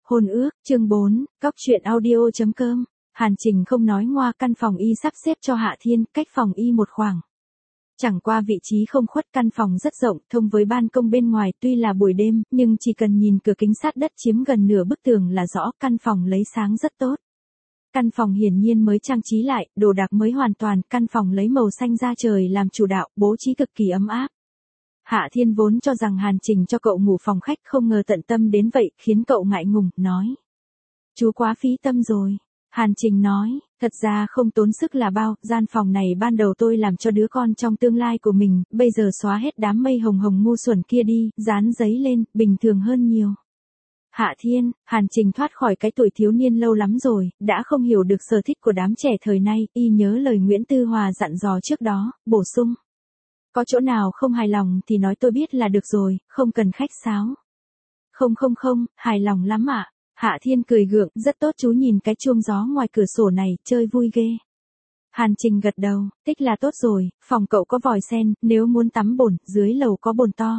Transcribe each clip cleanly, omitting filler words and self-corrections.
Hôn ước, chương 4, Cóc truyện audio.com. Hàn Trình không nói ngoa, căn phòng y sắp xếp cho Hạ Thiên, cách phòng y một khoảng. Chẳng qua vị trí không khuất, căn phòng rất rộng, thông với ban công bên ngoài, tuy là buổi đêm, nhưng chỉ cần nhìn cửa kính sát đất chiếm gần nửa bức tường là rõ, căn phòng lấy sáng rất tốt. Căn phòng hiển nhiên mới trang trí lại, đồ đạc mới hoàn toàn, căn phòng lấy màu xanh da trời làm chủ đạo, bố trí cực kỳ ấm áp. Hạ Thiên vốn cho rằng Hàn Trình cho cậu ngủ phòng khách, không ngờ tận tâm đến vậy, khiến cậu ngại ngùng, nói. Chú quá phí tâm rồi. Hàn Trình nói, thật ra không tốn sức là bao, gian phòng này ban đầu tôi làm cho đứa con trong tương lai của mình, bây giờ xóa hết đám mây hồng hồng ngu xuẩn kia đi, dán giấy lên, bình thường hơn nhiều. Hạ Thiên, Hàn Trình thoát khỏi cái tuổi thiếu niên lâu lắm rồi, đã không hiểu được sở thích của đám trẻ thời nay, y nhớ lời Nguyễn Tư Hòa dặn dò trước đó, bổ sung. Có chỗ nào không hài lòng thì nói tôi biết là được rồi, không cần khách sáo. Không, hài lòng lắm ạ. Hạ Thiên cười gượng, rất tốt, chú nhìn cái chuông gió ngoài cửa sổ này, chơi vui ghê. Hàn Trình gật đầu, thích là tốt rồi, phòng cậu có vòi sen, nếu muốn tắm bồn, dưới lầu có bồn to.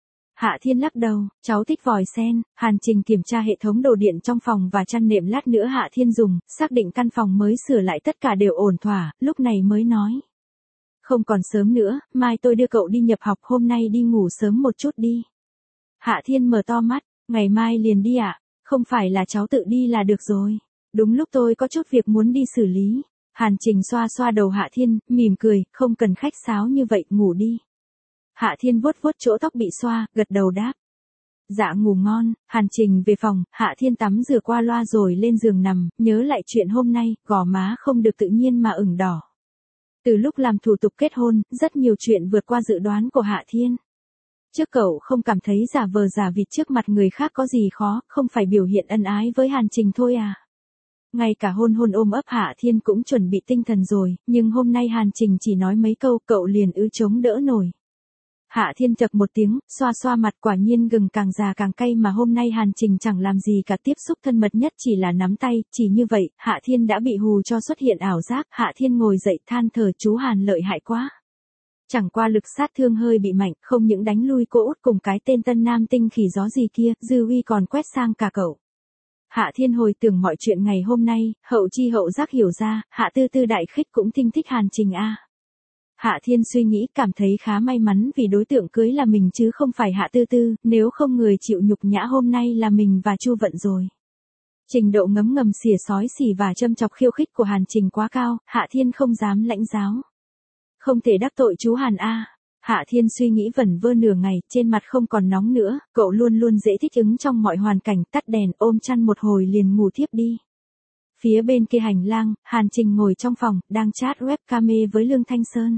Hạ Thiên lắc đầu, cháu thích vòi sen. Hàn Trình kiểm tra hệ thống đồ điện trong phòng và chăn nệm lát nữa Hạ Thiên dùng, xác định căn phòng mới sửa lại tất cả đều ổn thỏa, lúc này mới nói. Không còn sớm nữa, mai tôi đưa cậu đi nhập học, hôm nay đi ngủ sớm một chút đi. Hạ Thiên mở to mắt, ngày mai liền đi ạ? Không phải là cháu tự đi là được rồi. Đúng lúc tôi có chút việc muốn đi xử lý. Hàn Trình xoa xoa đầu Hạ Thiên, mỉm cười, không cần khách sáo như vậy, ngủ đi. Hạ Thiên vuốt vuốt chỗ tóc bị xoa, gật đầu đáp. Dạ ngủ ngon. Hàn Trình về phòng, Hạ Thiên tắm rửa qua loa rồi lên giường nằm, nhớ lại chuyện hôm nay, gò má không được tự nhiên mà ửng đỏ. Từ lúc làm thủ tục kết hôn, rất nhiều chuyện vượt qua dự đoán của Hạ Thiên. Trước cậu không cảm thấy giả vờ giả vịt trước mặt người khác có gì khó, không phải biểu hiện ân ái với Hàn Trình thôi à. Ngay cả hôn ôm ấp Hạ Thiên cũng chuẩn bị tinh thần rồi, nhưng hôm nay Hàn Trình chỉ nói mấy câu cậu liền chống đỡ nổi. Hạ Thiên chậc một tiếng, xoa xoa mặt, quả nhiên gừng càng già càng cay, mà hôm nay Hàn Trình chẳng làm gì cả, tiếp xúc thân mật nhất chỉ là nắm tay, chỉ như vậy, Hạ Thiên đã bị hù cho xuất hiện ảo giác. Hạ Thiên ngồi dậy than thở, chú Hàn lợi hại quá. Chẳng qua lực sát thương hơi bị mạnh, không những đánh lui cô út cùng cái tên tân nam tinh khỉ gió gì kia, dư uy còn quét sang cả cậu. Hạ Thiên hồi tưởng mọi chuyện ngày hôm nay, hậu chi hậu giác hiểu ra, Hạ Tư Tư đại khích cũng thích Hàn Trình a. Hạ Thiên suy nghĩ, cảm thấy khá may mắn vì đối tượng cưới là mình chứ không phải Hạ Tư Tư, nếu không người chịu nhục nhã hôm nay là mình và Chu Vận rồi. Trình độ ngấm ngầm xỉa xói xỉ và châm chọc khiêu khích của Hàn Trình quá cao, Hạ Thiên không dám lãnh giáo. Không thể đắc tội chú Hàn a. Hạ Thiên suy nghĩ vẩn vơ nửa ngày, trên mặt không còn nóng nữa, cậu luôn dễ thích ứng trong mọi hoàn cảnh, tắt đèn, ôm chăn một hồi liền ngủ thiếp đi. Phía bên kia hành lang, Hàn Trình ngồi trong phòng, đang chat webcam với Lương Thanh Sơn.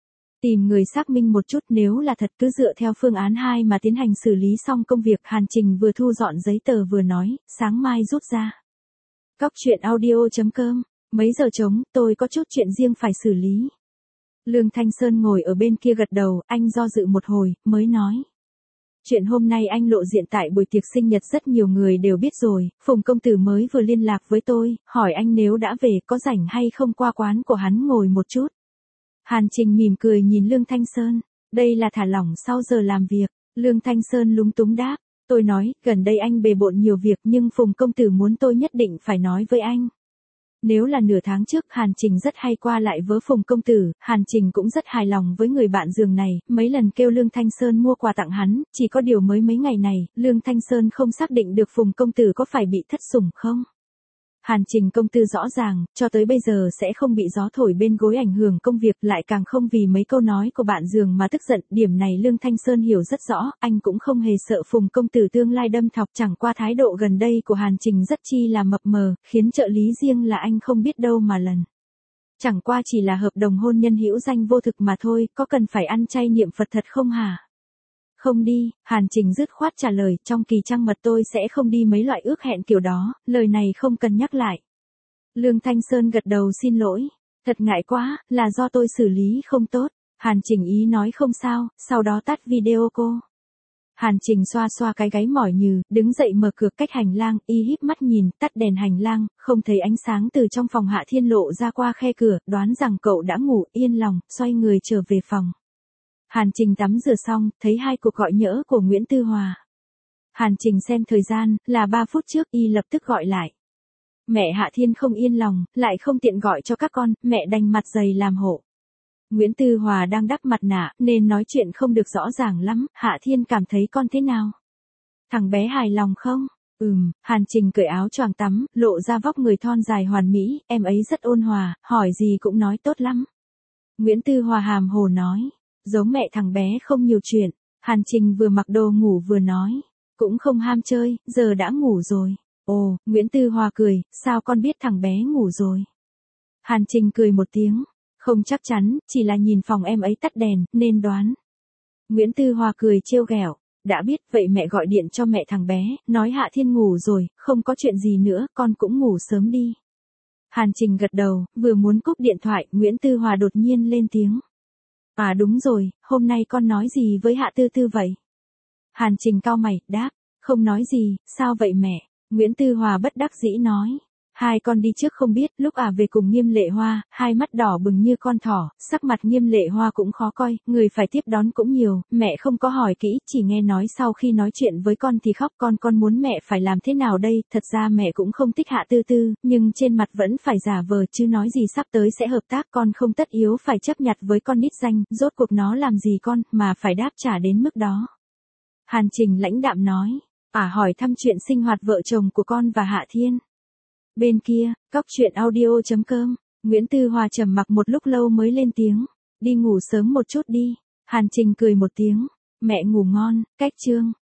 Tìm người xác minh một chút, nếu là thật cứ dựa theo phương án 2 mà tiến hành xử lý xong công việc. Hàn Trình vừa thu dọn giấy tờ vừa nói, sáng mai rút ra. Cóc truyện audio.com, mấy giờ trống, tôi có chút chuyện riêng phải xử lý. Lương Thanh Sơn ngồi ở bên kia gật đầu, anh do dự một hồi, mới nói. Chuyện hôm nay anh lộ diện tại buổi tiệc sinh nhật rất nhiều người đều biết rồi, Phùng công tử mới vừa liên lạc với tôi, hỏi anh nếu đã về có rảnh hay không qua quán của hắn ngồi một chút. Hàn Trình mỉm cười nhìn Lương Thanh Sơn, đây là thả lỏng sau giờ làm việc. Lương Thanh Sơn lúng túng đáp, tôi nói, gần đây anh bề bộn nhiều việc nhưng Phùng công tử muốn tôi nhất định phải nói với anh. Nếu là nửa tháng trước, Hàn Trình rất hay qua lại với Phùng công tử, Hàn Trình cũng rất hài lòng với người bạn giường này, mấy lần kêu Lương Thanh Sơn mua quà tặng hắn, chỉ có điều mới mấy ngày này, Lương Thanh Sơn không xác định được Phùng công tử có phải bị thất sủng không. Hàn Trình công tử rõ ràng, cho tới bây giờ sẽ không bị gió thổi bên gối ảnh hưởng công việc, lại càng không vì mấy câu nói của bạn giường mà tức giận, điểm này Lương Thanh Sơn hiểu rất rõ, anh cũng không hề sợ Phùng công tử tương lai đâm thọc, chẳng qua thái độ gần đây của Hàn Trình rất chi là mập mờ, khiến trợ lý riêng là anh không biết đâu mà lần. Chẳng qua chỉ là hợp đồng hôn nhân hữu danh vô thực mà thôi, có cần phải ăn chay niệm Phật thật không hả? Không đi, Hàn Trình dứt khoát trả lời, trong kỳ trăng mật tôi sẽ không đi mấy loại ước hẹn kiểu đó, lời này không cần nhắc lại. Lương Thanh Sơn gật đầu xin lỗi, thật ngại quá, là do tôi xử lý không tốt. Hàn Trình ý nói không sao, sau đó tắt video cô. Hàn Trình xoa xoa cái gáy mỏi nhừ, đứng dậy mở cửa cách hành lang, y híp mắt nhìn, tắt đèn hành lang, không thấy ánh sáng từ trong phòng Hạ Thiên lộ ra qua khe cửa, đoán rằng cậu đã ngủ, yên lòng, xoay người trở về phòng. Hàn Trình tắm rửa xong, thấy 2 cuộc gọi nhỡ của Nguyễn Tư Hòa. Hàn Trình xem thời gian, là 3 phút trước y lập tức gọi lại. Mẹ Hạ Thiên không yên lòng, lại không tiện gọi cho các con, mẹ đành mặt dày làm hộ. Nguyễn Tư Hòa đang đắp mặt nạ, nên nói chuyện không được rõ ràng lắm, Hạ Thiên cảm thấy con thế nào? Thằng bé hài lòng không? Hàn Trình cởi áo choàng tắm, lộ ra vóc người thon dài hoàn mỹ, em ấy rất ôn hòa, hỏi gì cũng nói tốt lắm. Nguyễn Tư Hòa hàm hồ nói, giống mẹ thằng bé không nhiều chuyện. Hàn Trình vừa mặc đồ ngủ vừa nói, cũng không ham chơi, giờ đã ngủ rồi. Ồ, Nguyễn Tư Hòa cười, sao con biết thằng bé ngủ rồi? Hàn Trình cười một tiếng, không chắc chắn, chỉ là nhìn phòng em ấy tắt đèn, nên đoán. Nguyễn Tư Hòa cười trêu ghẹo, đã biết vậy mẹ gọi điện cho mẹ thằng bé, nói Hạ Thiên ngủ rồi, không có chuyện gì nữa, con cũng ngủ sớm đi. Hàn Trình gật đầu, vừa muốn cúp điện thoại, Nguyễn Tư Hòa đột nhiên lên tiếng. À đúng rồi, hôm nay con nói gì với Hạ Tư Tư vậy? Hàn Trình cau mày, đáp, không nói gì, sao vậy mẹ? Nguyễn Tư Hòa bất đắc dĩ nói. Hai con đi trước không biết, lúc về cùng Nghiêm Lệ Hoa, hai mắt đỏ bừng như con thỏ, sắc mặt Nghiêm Lệ Hoa cũng khó coi, người phải tiếp đón cũng nhiều, mẹ không có hỏi kỹ, chỉ nghe nói sau khi nói chuyện với con thì khóc, con muốn mẹ phải làm thế nào đây, thật ra mẹ cũng không thích Hạ Tư Tư, nhưng trên mặt vẫn phải giả vờ chứ nói gì sắp tới sẽ hợp tác, con không tất yếu phải chấp nhặt với con nít danh, rốt cuộc nó làm gì con, mà phải đáp trả đến mức đó. Hàn Trình lãnh đạm nói, hỏi thăm chuyện sinh hoạt vợ chồng của con và Hạ Thiên. Bên kia, cóc truyện audio.com, Nguyễn Tư Hòa trầm mặc một lúc lâu mới lên tiếng, đi ngủ sớm một chút đi. Hàn Trình cười một tiếng, mẹ ngủ ngon, cách chương.